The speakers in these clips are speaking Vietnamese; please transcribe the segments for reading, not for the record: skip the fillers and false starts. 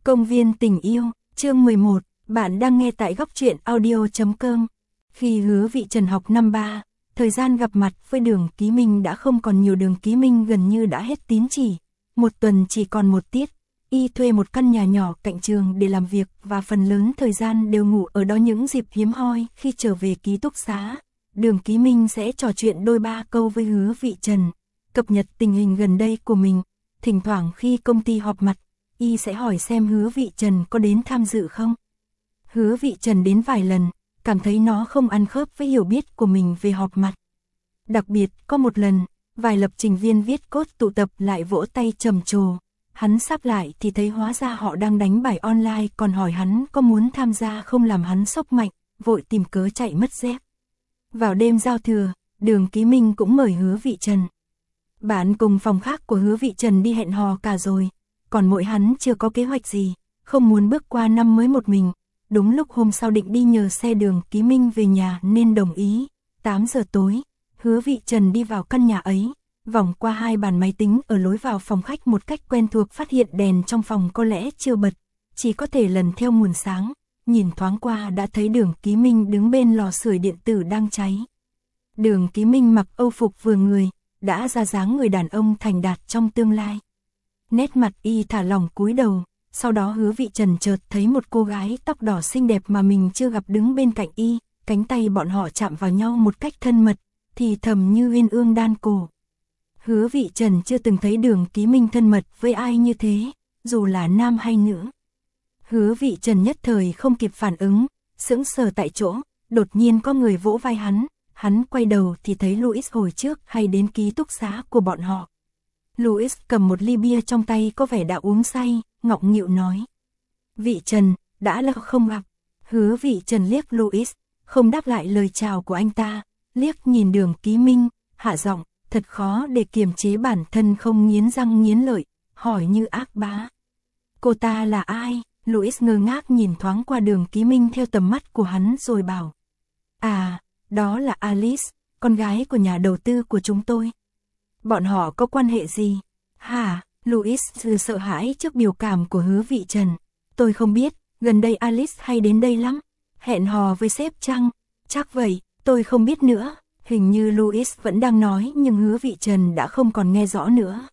Công viên tình yêu, chương 11, bạn đang nghe tại góc truyện audio.com. Khi Hứa Vị Trần học năm 3, thời gian gặp mặt với Đường Ký Minh đã không còn nhiều. Đường Ký Minh gần như đã hết tín chỉ, một tuần chỉ còn một tiết. Y thuê một căn nhà nhỏ cạnh trường để làm việc và phần lớn thời gian đều ngủ ở đó. Những dịp hiếm hoi khi trở về ký túc xá, Đường Ký Minh sẽ trò chuyện đôi ba câu với Hứa Vị Trần, cập nhật tình hình gần đây của mình. Thỉnh thoảng khi công ty họp mặt, Y sẽ hỏi xem Hứa Vị Trần có đến tham dự không. Hứa Vị Trần đến vài lần, cảm thấy nó không ăn khớp với hiểu biết của mình về họp mặt. Đặc biệt, có một lần, vài lập trình viên viết code tụ tập lại vỗ tay trầm trồ. Hắn sắp lại thì thấy hóa ra họ đang đánh bài online, còn hỏi hắn có muốn tham gia không làm hắn sốc mạnh, vội tìm cớ chạy mất dép. Vào đêm giao thừa, Đường Ký Minh cũng mời Hứa Vị Trần. Bạn cùng phòng khác của Hứa Vị Trần đi hẹn hò cả rồi, còn mỗi hắn chưa có kế hoạch gì, không muốn bước qua năm mới một mình. Đúng lúc hôm sau định đi nhờ xe Đường Ký Minh về nhà nên đồng ý. 8 giờ tối, Hứa Vị Trần đi vào căn nhà ấy, vòng qua hai bàn máy tính ở lối vào phòng khách một cách quen thuộc, phát hiện đèn trong phòng có lẽ chưa bật, chỉ có thể lần theo nguồn sáng, nhìn thoáng qua đã thấy Đường Ký Minh đứng bên lò sưởi điện tử đang cháy. Đường Ký Minh mặc âu phục vừa người, đã ra dáng người đàn ông thành đạt trong tương lai. Nét mặt Y thả lỏng cúi đầu, sau đó Hứa Vị Trần chợt thấy một cô gái tóc đỏ xinh đẹp mà mình chưa gặp đứng bên cạnh Y, cánh tay bọn họ chạm vào nhau một cách thân mật, thì thầm như uyên ương đan cổ. Hứa Vị Trần chưa từng thấy Đường Ký Minh thân mật với ai như thế, dù là nam hay nữ. Hứa Vị Trần nhất thời không kịp phản ứng, sững sờ tại chỗ, đột nhiên có người vỗ vai hắn quay đầu thì thấy Louis hồi trước hay đến ký túc xá của bọn họ. Louis cầm một ly bia trong tay, có vẻ đã uống say, ngọng nghịu nói: "Vị Trần, đã lâu không gặp." Hứa Vị Trần liếc Louis, không đáp lại lời chào của anh ta, liếc nhìn Đường Ký Minh, hạ giọng, thật khó để kiềm chế bản thân không nghiến răng nghiến lợi, hỏi như ác bá: "Cô ta là ai?" Louis ngơ ngác nhìn thoáng qua Đường Ký Minh theo tầm mắt của hắn rồi bảo: "À, đó là Alice, con gái của nhà đầu tư của chúng tôi." "Bọn họ có quan hệ gì?" "Hả?" Louis sợ hãi trước biểu cảm của Hứa Vị Trần. "Tôi không biết, gần đây Alice hay đến đây lắm." "Hẹn hò với sếp chăng?" "Chắc vậy, tôi không biết nữa." Hình như Louis vẫn đang nói nhưng Hứa Vị Trần đã không còn nghe rõ nữa.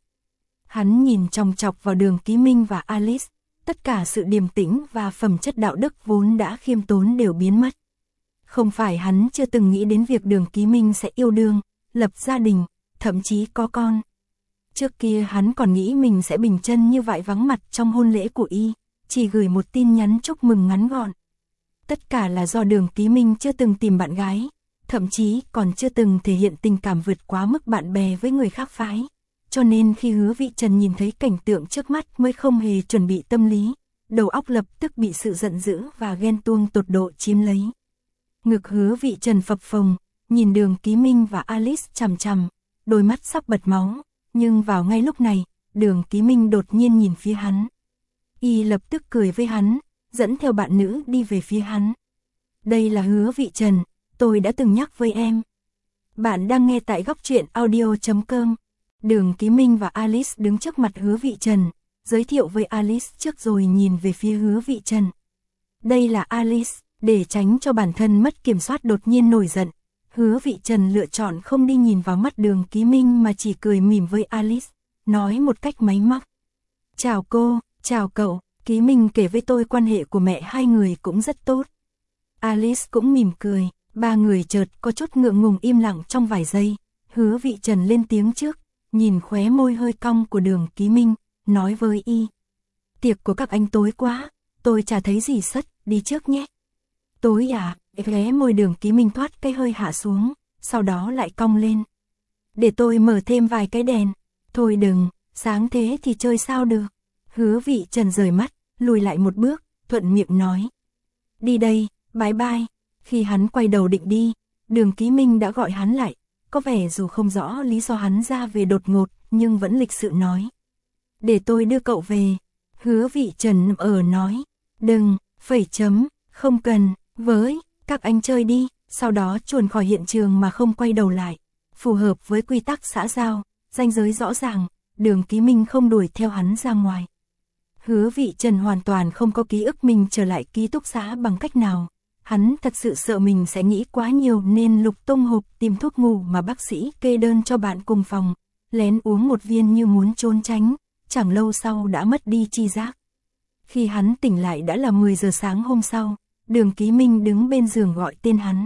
Hắn nhìn chòng chọc vào Đường Ký Minh và Alice, tất cả sự điềm tĩnh và phẩm chất đạo đức vốn đã khiêm tốn đều biến mất. Không phải hắn chưa từng nghĩ đến việc Đường Ký Minh sẽ yêu đương, lập gia đình, thậm chí có con. Trước kia hắn còn nghĩ mình sẽ bình chân như vậy vắng mặt trong hôn lễ của Y, chỉ gửi một tin nhắn chúc mừng ngắn gọn. Tất cả là do Đường Ký Minh chưa từng tìm bạn gái, thậm chí còn chưa từng thể hiện tình cảm vượt quá mức bạn bè với người khác phái. Cho nên khi Hứa Vị Trần nhìn thấy cảnh tượng trước mắt mới không hề chuẩn bị tâm lý, đầu óc lập tức bị sự giận dữ và ghen tuông tột độ chiếm lấy. Ngực Hứa Vị Trần phập phồng, nhìn Đường Ký Minh và Alice chằm chằm, đôi mắt sắp bật máu, nhưng vào ngay lúc này, Đường Ký Minh đột nhiên nhìn phía hắn. Y lập tức cười với hắn, dẫn theo bạn nữ đi về phía hắn. "Đây là Hứa Vị Trần, tôi đã từng nhắc với em." Bạn đang nghe tại góc truyện audio.com. Đường Ký Minh và Alice đứng trước mặt Hứa Vị Trần, giới thiệu với Alice trước rồi nhìn về phía Hứa Vị Trần. "Đây là Alice." Để tránh cho bản thân mất kiểm soát đột nhiên nổi giận, Hứa Vị Trần lựa chọn không đi nhìn vào mắt Đường Ký Minh mà chỉ cười mỉm với Alice, nói một cách máy móc: "Chào cô, chào cậu, Ký Minh kể với tôi quan hệ của mẹ hai người cũng rất tốt." Alice cũng mỉm cười, ba người chợt có chút ngượng ngùng im lặng trong vài giây. Hứa Vị Trần lên tiếng trước, nhìn khóe môi hơi cong của Đường Ký Minh, nói với Y: "Tiệc của các anh tối quá, tôi chả thấy gì sất, đi trước nhé." "Tối à?" Khóe môi Đường Ký Minh thoát cái hơi hạ xuống, sau đó lại cong lên. "Để tôi mở thêm vài cái đèn." "Thôi đừng, sáng thế thì chơi sao được." Hứa Vị Trần rời mắt, lùi lại một bước, thuận miệng nói: "Đi đây, bye bye." Khi hắn quay đầu định đi, Đường Ký Minh đã gọi hắn lại, có vẻ dù không rõ lý do hắn ra về đột ngột, nhưng vẫn lịch sự nói: "Để tôi đưa cậu về." Hứa Vị Trần nói: "Đừng, không cần, với, các anh chơi đi." Sau đó chuồn khỏi hiện trường mà không quay đầu lại. Phù hợp với quy tắc xã giao, ranh giới rõ ràng, Đường Ký Minh không đuổi theo hắn ra ngoài. Hứa Vị Trần hoàn toàn không có ký ức mình trở lại ký túc xá bằng cách nào. Hắn thật sự sợ mình sẽ nghĩ quá nhiều nên lục tung hộp tìm thuốc ngủ mà bác sĩ kê đơn cho bạn cùng phòng, lén uống một viên như muốn trốn tránh, chẳng lâu sau đã mất đi tri giác. Khi hắn tỉnh lại đã là 10 giờ sáng hôm sau, Đường Ký Minh đứng bên giường gọi tên hắn.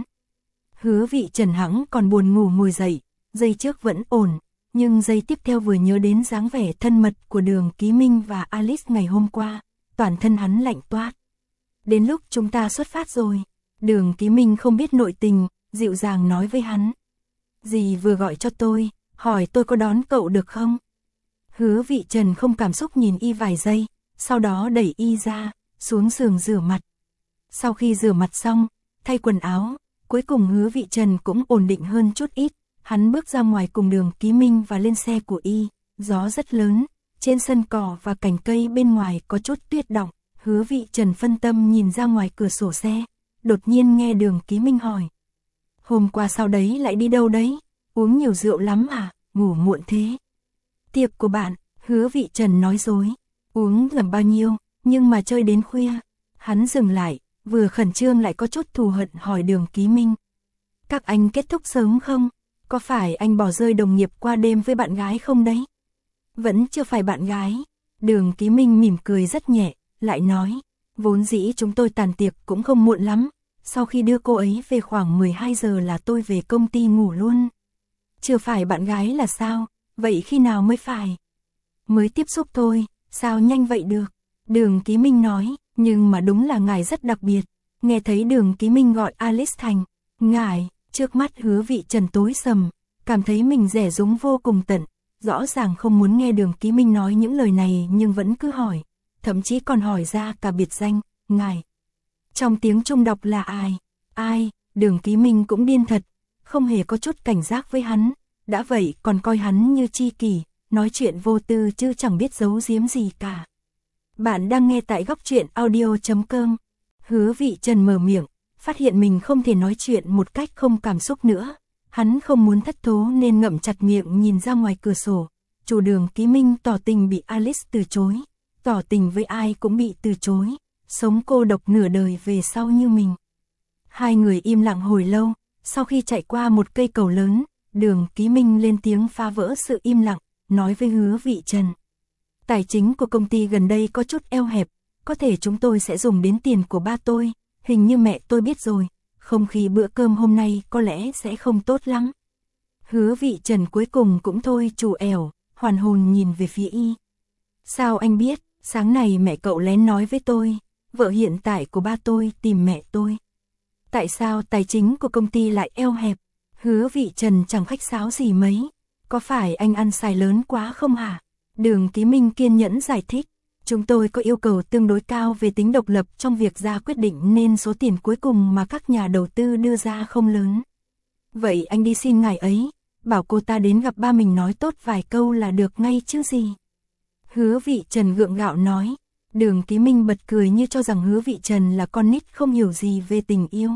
Hứa Vị Trần hẵng còn buồn ngủ ngồi dậy, giây trước vẫn ổn, nhưng giây tiếp theo vừa nhớ đến dáng vẻ thân mật của Đường Ký Minh và Alice ngày hôm qua, toàn thân hắn lạnh toát. Đến lúc chúng ta xuất phát rồi, Đường Ký Minh không biết nội tình, dịu dàng nói với hắn. Dì vừa gọi cho tôi, hỏi tôi có đón cậu được không? Hứa Vị Trần không cảm xúc nhìn y vài giây, sau đó đẩy y ra, xuống giường rửa mặt. Sau khi rửa mặt xong, thay quần áo, cuối cùng Hứa Vị Trần cũng ổn định hơn chút ít. Hắn bước ra ngoài cùng Đường Ký Minh và lên xe của y, gió rất lớn, trên sân cỏ và cành cây bên ngoài có chút tuyết đọng. Hứa Vị Trần phân tâm nhìn ra ngoài cửa sổ xe, đột nhiên nghe Đường Ký Minh hỏi. Hôm qua sau đấy lại đi đâu đấy? Uống nhiều rượu lắm à? Ngủ muộn thế? Tiệc của bạn, Hứa Vị Trần nói dối. Uống lầm bao nhiêu, nhưng mà chơi đến khuya. Hắn dừng lại, vừa khẩn trương lại có chút thù hận hỏi Đường Ký Minh. Các anh kết thúc sớm không? Có phải anh bỏ rơi đồng nghiệp qua đêm với bạn gái không đấy? Vẫn chưa phải bạn gái. Đường Ký Minh mỉm cười rất nhẹ, lại nói. Vốn dĩ chúng tôi tàn tiệc cũng không muộn lắm. Sau khi đưa cô ấy về khoảng 12 giờ là tôi về công ty ngủ luôn. Chưa phải bạn gái là sao? Vậy khi nào mới phải? Mới tiếp xúc thôi, sao nhanh vậy được? Đường Ký Minh nói, nhưng mà đúng là ngài rất đặc biệt. Nghe thấy Đường Ký Minh gọi Alice thành ngài, trước mắt Hứa Vị Trần tối sầm, cảm thấy mình rẻ rúng vô cùng tận. Rõ ràng không muốn nghe Đường Ký Minh nói những lời này nhưng vẫn cứ hỏi, thậm chí còn hỏi ra cả biệt danh, ngài. Trong tiếng Trung đọc là ai? Ai? Đường Ký Minh cũng điên thật, không hề có chút cảnh giác với hắn, đã vậy còn coi hắn như tri kỷ, nói chuyện vô tư chứ chẳng biết giấu giếm gì cả. Bạn đang nghe tại góc truyện audio.com. Hứa Vị Trần mở miệng, phát hiện mình không thể nói chuyện một cách không cảm xúc nữa. Hắn không muốn thất thố nên ngậm chặt miệng nhìn ra ngoài cửa sổ. Chủ Đường Ký Minh tỏ tình bị Alice từ chối, tỏ tình với ai cũng bị từ chối, sống cô độc nửa đời về sau như mình. Hai người im lặng hồi lâu, sau khi chạy qua một cây cầu lớn, Đường Ký Minh lên tiếng phá vỡ sự im lặng, nói với Hứa Vị Trần. Tài chính của công ty gần đây có chút eo hẹp, có thể chúng tôi sẽ dùng đến tiền của ba tôi, hình như mẹ tôi biết rồi, không khí bữa cơm hôm nay có lẽ sẽ không tốt lắm. Hứa Vị Trần cuối cùng cũng thôi trù ẻo, hoàn hồn nhìn về phía y. Sao anh biết, sáng nay mẹ cậu lén nói với tôi, vợ hiện tại của ba tôi tìm mẹ tôi. Tại sao tài chính của công ty lại eo hẹp? Hứa Vị Trần chẳng khách sáo gì mấy, có phải anh ăn xài lớn quá không hả? Đường Ký Minh kiên nhẫn giải thích, chúng tôi có yêu cầu tương đối cao về tính độc lập trong việc ra quyết định nên số tiền cuối cùng mà các nhà đầu tư đưa ra không lớn. Vậy anh đi xin ngài ấy, bảo cô ta đến gặp ba mình nói tốt vài câu là được ngay chứ gì. Hứa Vị Trần gượng gạo nói, Đường Ký Minh bật cười như cho rằng Hứa Vị Trần là con nít không hiểu gì về tình yêu.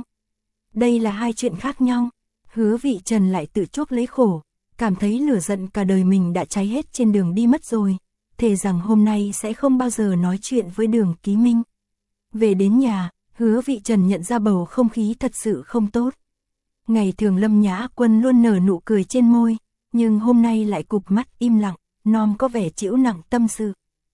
Đây là hai chuyện khác nhau, Hứa Vị Trần lại tự chuốc lấy khổ, cảm thấy lửa giận cả đời mình đã cháy hết trên đường đi mất rồi, thề rằng hôm nay sẽ không bao giờ nói chuyện với Đường Ký Minh. Về đến nhà, Hứa Vị Trần nhận ra bầu không khí thật sự không tốt. Ngày thường Lâm Nhã Quân luôn nở nụ cười trên môi, nhưng hôm nay lại cụp mắt im lặng, nom có vẻ trĩu nặng tâm sự.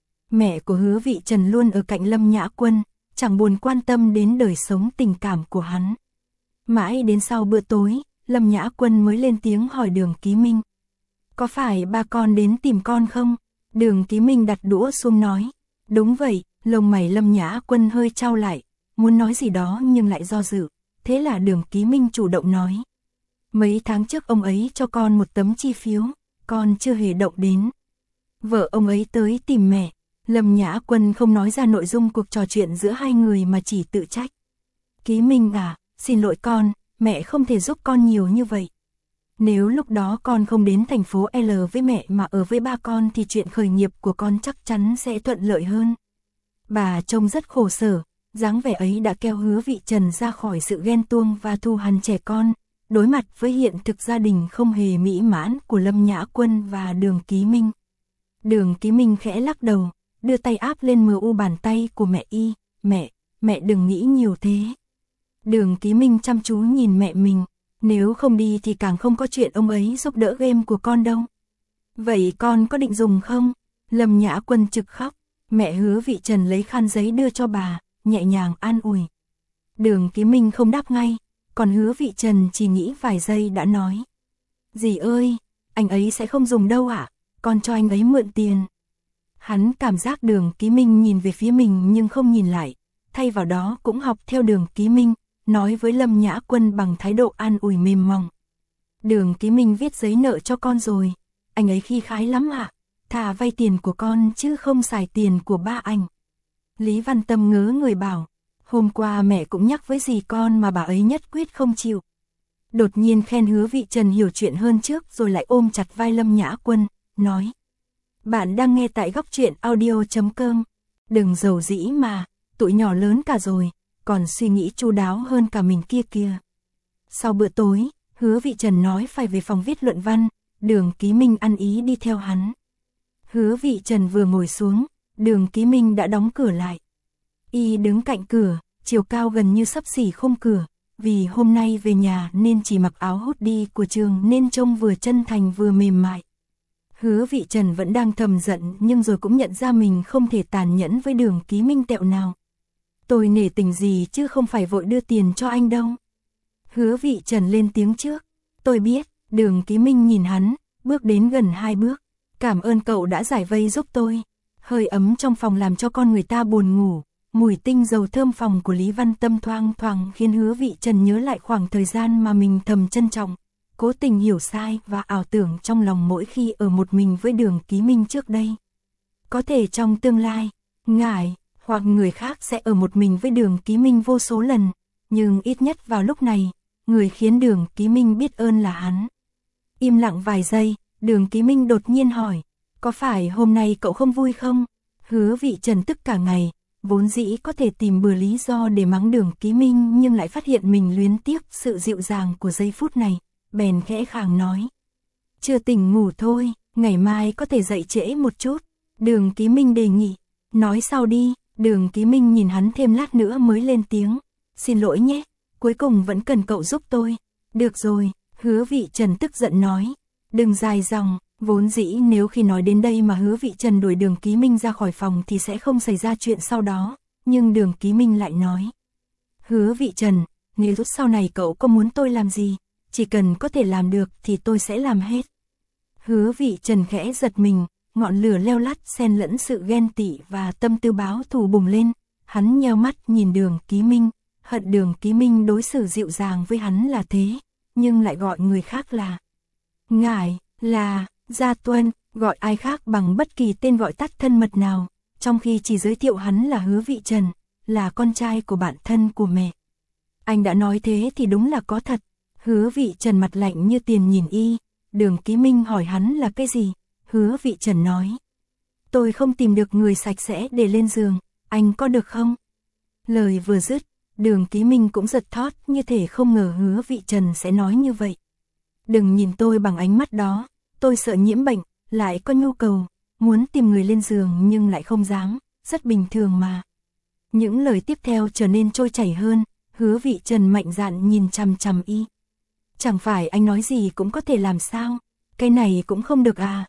Mẹ của Hứa Vị Trần luôn ở cạnh Lâm Nhã Quân, chẳng buồn quan tâm đến đời sống tình cảm của hắn. Mãi đến sau bữa tối, Lâm Nhã Quân mới lên tiếng hỏi Đường Ký Minh. Có phải ba con đến tìm con không? Đường Ký Minh đặt đũa xuống nói. Đúng vậy, lông mày Lâm Nhã Quân hơi chau lại, muốn nói gì đó nhưng lại do dự. Thế là Đường Ký Minh chủ động nói. Mấy tháng trước ông ấy cho con một tấm chi phiếu, con chưa hề động đến. Vợ ông ấy tới tìm mẹ. Lâm Nhã Quân không nói ra nội dung cuộc trò chuyện giữa hai người mà chỉ tự trách. Ký Minh à, xin lỗi con, mẹ không thể giúp con nhiều như vậy. Nếu lúc đó con không đến thành phố L với mẹ mà ở với ba con thì chuyện khởi nghiệp của con chắc chắn sẽ thuận lợi hơn. Bà trông rất khổ sở, dáng vẻ ấy đã kéo Hứa Vị Trần ra khỏi sự ghen tuông và thù hằn trẻ con, đối mặt với hiện thực gia đình không hề mỹ mãn của Lâm Nhã Quân và Đường Ký Minh. Đường Ký Minh khẽ lắc đầu, đưa tay áp lên mờ u bàn tay của mẹ y. Mẹ đừng nghĩ nhiều thế. Đường Ký Minh chăm chú nhìn mẹ mình, nếu không đi thì càng không có chuyện ông ấy giúp đỡ game của con đâu. Vậy con có định dùng không? Lâm Nhã Quân trực khóc, mẹ Hứa Vị Trần lấy khăn giấy đưa cho bà, nhẹ nhàng an ủi. Đường Ký Minh không đáp ngay, còn Hứa Vị Trần chỉ nghĩ vài giây đã nói. Dì ơi, anh ấy sẽ không dùng đâu ạ, con cho anh ấy mượn tiền. Hắn cảm giác Đường Ký Minh nhìn về phía mình nhưng không nhìn lại, thay vào đó cũng học theo Đường Ký Minh, nói với Lâm Nhã Quân bằng thái độ an ủi mềm mỏng. Đường Ký Minh viết giấy nợ cho con rồi, anh ấy khi khái lắm ạ, thà vay tiền của con chứ không xài tiền của ba anh. Lý Văn Tâm ngớ người bảo, hôm qua mẹ cũng nhắc với dì con mà bà ấy nhất quyết không chịu. Đột nhiên khen Hứa Vị Trần hiểu chuyện hơn trước rồi lại ôm chặt vai Lâm Nhã Quân, nói. Bạn đang nghe tại góc truyện audio.com. Đừng giàu dĩ mà, tụi nhỏ lớn cả rồi, còn suy nghĩ chu đáo hơn cả mình kia kìa. Sau bữa tối, Hứa Vị Trần nói phải về phòng viết luận văn, Đường Ký Minh ăn ý đi theo hắn. Hứa Vị Trần vừa ngồi xuống, Đường Ký Minh đã đóng cửa lại. Y đứng cạnh cửa, chiều cao gần như xấp xỉ khung cửa, vì hôm nay về nhà nên chỉ mặc áo hoodie của trường nên trông vừa chân thành vừa mềm mại. Hứa Vị Trần vẫn đang thầm giận nhưng rồi cũng nhận ra mình không thể tàn nhẫn với Đường Ký Minh tẹo nào. Tôi nể tình gì chứ không phải vội đưa tiền cho anh đâu. Hứa Vị Trần lên tiếng trước. Tôi biết. Đường Ký Minh nhìn hắn, bước đến gần 2 bước. Cảm ơn cậu đã giải vây giúp tôi. Hơi ấm trong phòng làm cho con người ta buồn ngủ. Mùi tinh dầu thơm phòng của Lý Văn Tâm thoang thoảng khiến Hứa Vị Trần nhớ lại khoảng thời gian mà mình thầm trân trọng, cố tình hiểu sai và ảo tưởng trong lòng mỗi khi ở một mình với Đường Ký Minh trước đây. Có thể trong tương lai, ngài hoặc người khác sẽ ở một mình với Đường Ký Minh vô số lần, nhưng ít nhất vào lúc này, người khiến Đường Ký Minh biết ơn là hắn. Im lặng vài giây, Đường Ký Minh đột nhiên hỏi, có phải hôm nay cậu không vui không? Hứa Vị Trần tức cả ngày, vốn dĩ có thể tìm bừa lý do để mắng Đường Ký Minh nhưng lại phát hiện mình luyến tiếc sự dịu dàng của giây phút này, bèn khẽ khàng nói. Chưa tỉnh ngủ thôi, ngày mai có thể dậy trễ một chút. Đường Ký Minh đề nghị, nói sau đi. Đường Ký Minh nhìn hắn thêm lát nữa mới lên tiếng. Xin lỗi nhé, cuối cùng vẫn cần cậu giúp tôi. Được rồi, Hứa Vị Trần tức giận nói. Đừng dài dòng, vốn dĩ nếu khi nói đến đây mà Hứa Vị Trần đuổi Đường Ký Minh ra khỏi phòng thì sẽ không xảy ra chuyện sau đó. Nhưng Đường Ký Minh lại nói. Hứa Vị Trần, nếu sau này cậu có muốn tôi làm gì, chỉ cần có thể làm được thì tôi sẽ làm hết. Hứa Vị Trần khẽ giật mình. Ngọn lửa leo lắt xen lẫn sự ghen tị và tâm tư báo thù bùng lên, hắn nheo mắt nhìn Đường Ký Minh, hận Đường Ký Minh đối xử dịu dàng với hắn là thế, nhưng lại gọi người khác là ngài, là Gia Tuân, gọi ai khác bằng bất kỳ tên gọi tắt thân mật nào, trong khi chỉ giới thiệu hắn là Hứa Vị Trần, là con trai của bạn thân của mẹ. Anh đã nói thế thì đúng là có thật. Hứa Vị Trần mặt lạnh như tiền nhìn y. Đường Ký Minh hỏi hắn là cái gì? Hứa Vị Trần nói. Tôi không tìm được người sạch sẽ để lên giường, anh có được không? Lời vừa dứt, Đường Ký Minh cũng giật thót như thể không ngờ Hứa Vị Trần sẽ nói như vậy. Đừng nhìn tôi bằng ánh mắt đó, tôi sợ nhiễm bệnh, lại có nhu cầu, muốn tìm người lên giường nhưng lại không dám, rất bình thường mà. Những lời tiếp theo trở nên trôi chảy hơn, Hứa Vị Trần mạnh dạn nhìn chằm chằm y. Chẳng phải anh nói gì cũng có thể làm sao, cái này cũng không được à?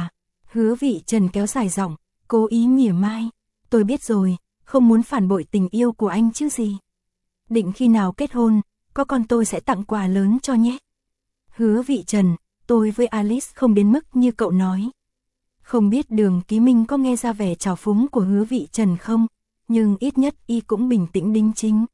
Hứa Vị Trần kéo dài giọng, cố ý mỉa mai. Tôi biết rồi, không muốn phản bội tình yêu của anh chứ gì. Định khi nào kết hôn, có con tôi sẽ tặng quà lớn cho nhé. Hứa Vị Trần, tôi với Alice không đến mức như cậu nói. Không biết Đường Ký Minh có nghe ra vẻ trào phúng của Hứa Vị Trần không, nhưng ít nhất y cũng bình tĩnh đính chính.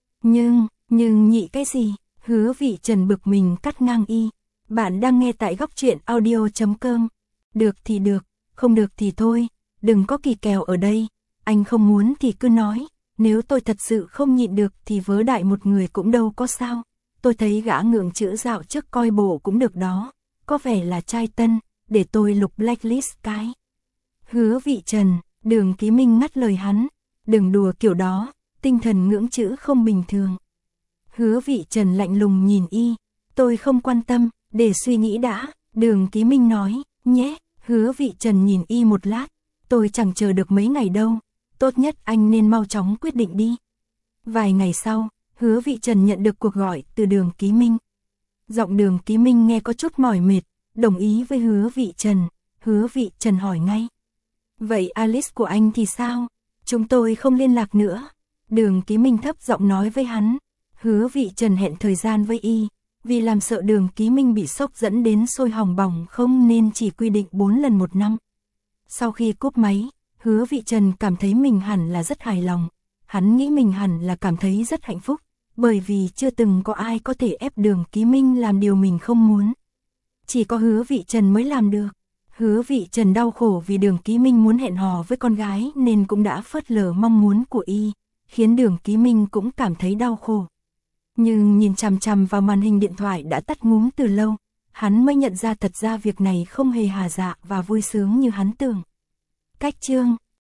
Nhưng nhị cái gì? Hứa Vị Trần bực mình cắt ngang y. Bạn đang nghe tại góc truyện audio.com. Được thì được, không được thì thôi, đừng có kỳ kèo ở đây, anh không muốn thì cứ nói, nếu tôi thật sự không nhịn được thì vớ đại một người cũng đâu có sao, tôi thấy gã ngượng chữ dạo trước coi bộ cũng được đó, có vẻ là trai tân, để tôi lục blacklist cái. Hứa Vị Trần, Đường Ký Minh ngắt lời hắn, đừng đùa kiểu đó, tinh thần ngưỡng chữ không bình thường. Hứa Vị Trần lạnh lùng nhìn y, tôi không quan tâm, để suy nghĩ đã, Đường Ký Minh nói. Nhé, Hứa Vị Trần nhìn y một lát, tôi chẳng chờ được mấy ngày đâu, tốt nhất anh nên mau chóng quyết định đi. Vài ngày sau, Hứa Vị Trần nhận được cuộc gọi từ Đường Ký Minh. Giọng Đường Ký Minh nghe có chút mỏi mệt, đồng ý với Hứa Vị Trần. Hứa Vị Trần hỏi ngay. Vậy Alice của anh thì sao? Chúng tôi không liên lạc nữa. Đường Ký Minh thấp giọng nói với hắn. Hứa Vị Trần hẹn thời gian với y, vì làm sợ Đường Ký Minh bị sốc dẫn đến sôi hỏng bỏng không nên chỉ quy định 4 lần một năm. Sau khi cúp máy, Hứa Vị Trần cảm thấy mình hẳn là rất hài lòng. Hắn nghĩ mình hẳn là cảm thấy rất hạnh phúc, bởi vì chưa từng có ai có thể ép Đường Ký Minh làm điều mình không muốn. Chỉ có Hứa Vị Trần mới làm được. Hứa Vị Trần đau khổ vì Đường Ký Minh muốn hẹn hò với con gái nên cũng đã phớt lờ mong muốn của y, khiến Đường Ký Minh cũng cảm thấy đau khổ. Nhưng nhìn chằm chằm vào màn hình điện thoại đã tắt ngúm từ lâu, hắn mới nhận ra thật ra việc này không hề hà dạ và vui sướng như hắn tưởng. Cách chương